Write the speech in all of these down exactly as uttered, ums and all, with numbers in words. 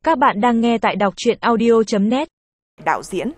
Các bạn đang nghe tại đọc truyện audio chấm net. Đạo diễn.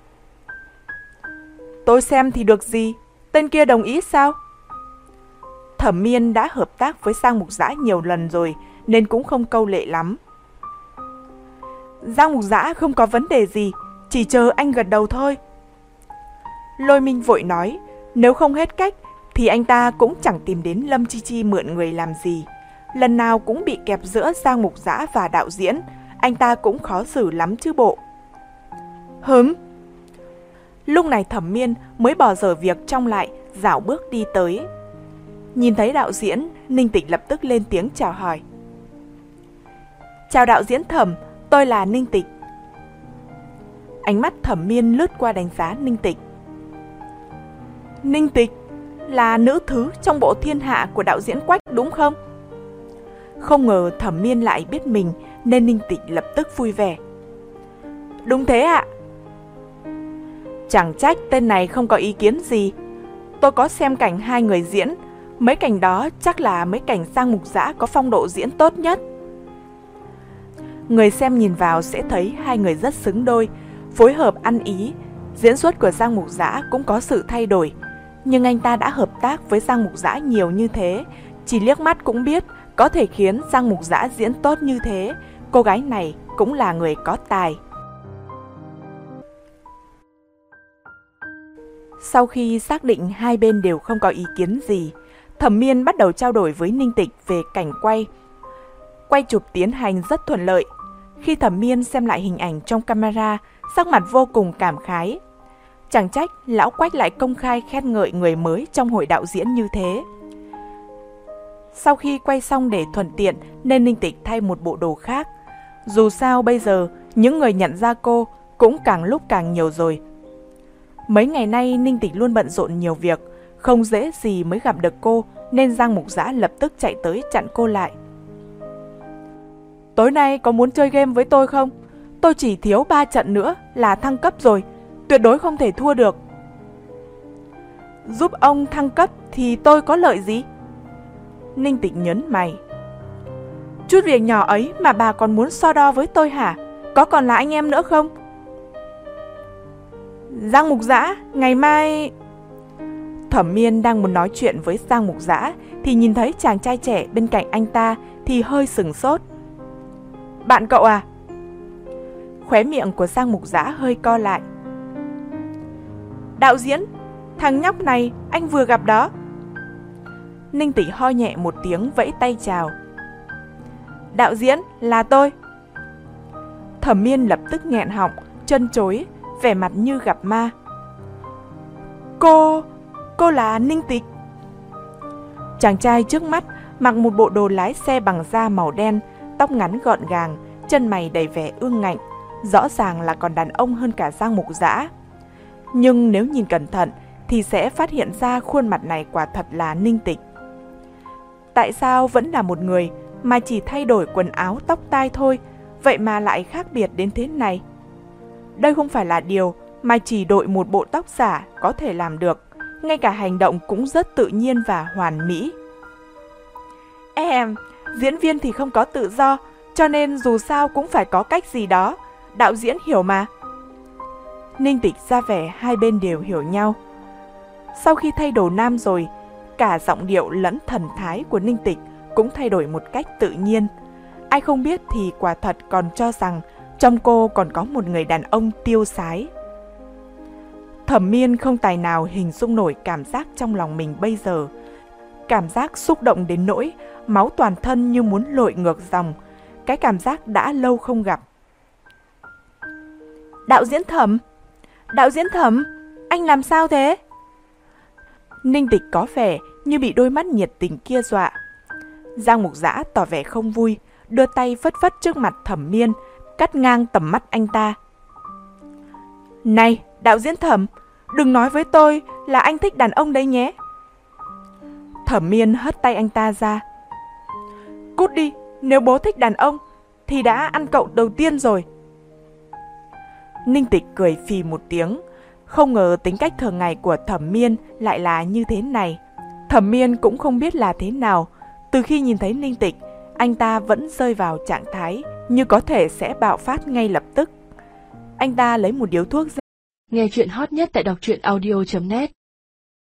Tôi xem thì được gì? Tên kia đồng ý sao? Thẩm Miên đã hợp tác với Giang Mục Dã nhiều lần rồi nên cũng không câu lệ lắm. Giang Mục Dã không có vấn đề gì, chỉ chờ anh gật đầu thôi. Lôi Minh vội nói, nếu không hết cách thì anh ta cũng chẳng tìm đến Lâm Chi Chi mượn người làm gì. Lần nào cũng bị kẹp giữa Giang Mục Dã và đạo diễn, anh ta cũng khó xử lắm chứ bộ. Hứng. Lúc này Thẩm Miên mới bỏ dở việc trong lại, dạo bước đi tới. Nhìn thấy đạo diễn, Ninh Tịch lập tức lên tiếng chào hỏi. Chào đạo diễn Thẩm, tôi là Ninh Tịch. Ánh mắt Thẩm Miên lướt qua đánh giá Ninh Tịch. Ninh Tịch là nữ thứ trong bộ Thiên Hạ của đạo diễn Quách đúng không? Không ngờ Thẩm Miên lại biết mình nên Ninh Tịch lập tức vui vẻ. Đúng thế ạ. Chẳng trách tên này không có ý kiến gì. Tôi có xem cảnh hai người diễn, mấy cảnh đó chắc là mấy cảnh Giang Mục Dã có phong độ diễn tốt nhất. Người xem nhìn vào sẽ thấy hai người rất xứng đôi, phối hợp ăn ý. Diễn xuất của Giang Mục Dã cũng có sự thay đổi, nhưng anh ta đã hợp tác với Giang Mục Dã nhiều như thế, chỉ liếc mắt cũng biết có thể khiến Giang Mục Dã diễn tốt như thế. Cô gái này cũng là người có tài. Sau khi xác định hai bên đều không có ý kiến gì, Thẩm Miên bắt đầu trao đổi với Ninh Tịch về cảnh quay. Quay chụp tiến hành rất thuận lợi. Khi Thẩm Miên xem lại hình ảnh trong camera, sắc mặt vô cùng cảm khái. Chẳng trách lão Quách lại công khai khen ngợi người mới trong hội đạo diễn như thế. Sau khi quay xong để thuận tiện nên Ninh Tịch thay một bộ đồ khác. Dù sao bây giờ những người nhận ra cô cũng càng lúc càng nhiều rồi. Mấy ngày nay Ninh Tịch luôn bận rộn nhiều việc, không dễ gì mới gặp được cô nên Giang Mục Dã lập tức chạy tới chặn cô lại. Tối nay có muốn chơi game với tôi không? Tôi chỉ thiếu ba trận nữa là thăng cấp rồi, tuyệt đối không thể thua được. Giúp ông thăng cấp thì tôi có lợi gì? Ninh Tịch nhớn mày. Chút việc nhỏ ấy mà bà còn muốn so đo với tôi hả? Có còn là anh em nữa không? Giang Mục Dã, ngày mai... Thẩm Miên đang muốn nói chuyện với Giang Mục Dã thì nhìn thấy chàng trai trẻ bên cạnh anh ta thì hơi sửng sốt. Bạn cậu à? Khóe miệng của Giang Mục Dã hơi co lại. Đạo diễn, thằng nhóc này anh vừa gặp đó. Ninh Tịch ho nhẹ một tiếng vẫy tay chào. Đạo diễn, là tôi. Thẩm Miên lập tức nghẹn họng, chân chối, vẻ mặt như gặp ma. Cô... cô là Ninh Tịch. Chàng trai trước mắt mặc một bộ đồ lái xe bằng da màu đen, tóc ngắn gọn gàng, chân mày đầy vẻ ương ngạnh, rõ ràng là còn đàn ông hơn cả Giang Mục Dã. Nhưng nếu nhìn cẩn thận thì sẽ phát hiện ra khuôn mặt này quả thật là Ninh Tịch. Tại sao vẫn là một người mà chỉ thay đổi quần áo tóc tai thôi, vậy mà lại khác biệt đến thế này? Đây không phải là điều mà chỉ đội một bộ tóc giả có thể làm được, ngay cả hành động cũng rất tự nhiên và hoàn mỹ. Em, diễn viên thì không có tự do, cho nên dù sao cũng phải có cách gì đó, đạo diễn hiểu mà. Ninh Tịch ra vẻ hai bên đều hiểu nhau. Sau khi thay đồ nam rồi, cả giọng điệu lẫn thần thái của Ninh Tịch cũng thay đổi một cách tự nhiên. Ai không biết thì quả thật còn cho rằng trong cô còn có một người đàn ông tiêu sái. Thẩm Miên không tài nào hình dung nổi cảm giác trong lòng mình bây giờ. Cảm giác xúc động đến nỗi máu toàn thân như muốn lội ngược dòng. Cái cảm giác đã lâu không gặp. Đạo diễn Thẩm, đạo diễn Thẩm, anh làm sao thế? Ninh Tịch có vẻ như bị đôi mắt nhiệt tình kia dọa. Giang Mục Dã tỏ vẻ không vui, đưa tay phất phất trước mặt Thẩm Miên, cắt ngang tầm mắt anh ta. Này, đạo diễn Thẩm, đừng nói với tôi là anh thích đàn ông đấy nhé. Thẩm Miên hất tay anh ta ra. Cút đi, nếu bố thích đàn ông thì đã ăn cậu đầu tiên rồi. Ninh Tịch cười phì một tiếng, không ngờ tính cách thường ngày của Thẩm Miên lại là như thế này. Thẩm Miên cũng không biết là thế nào, từ khi nhìn thấy Ninh Tịch, anh ta vẫn rơi vào trạng thái như có thể sẽ bạo phát ngay lập tức. Anh ta lấy một điếu thuốc ra. Nghe chuyện hot nhất tại đọc truyện audio chấm net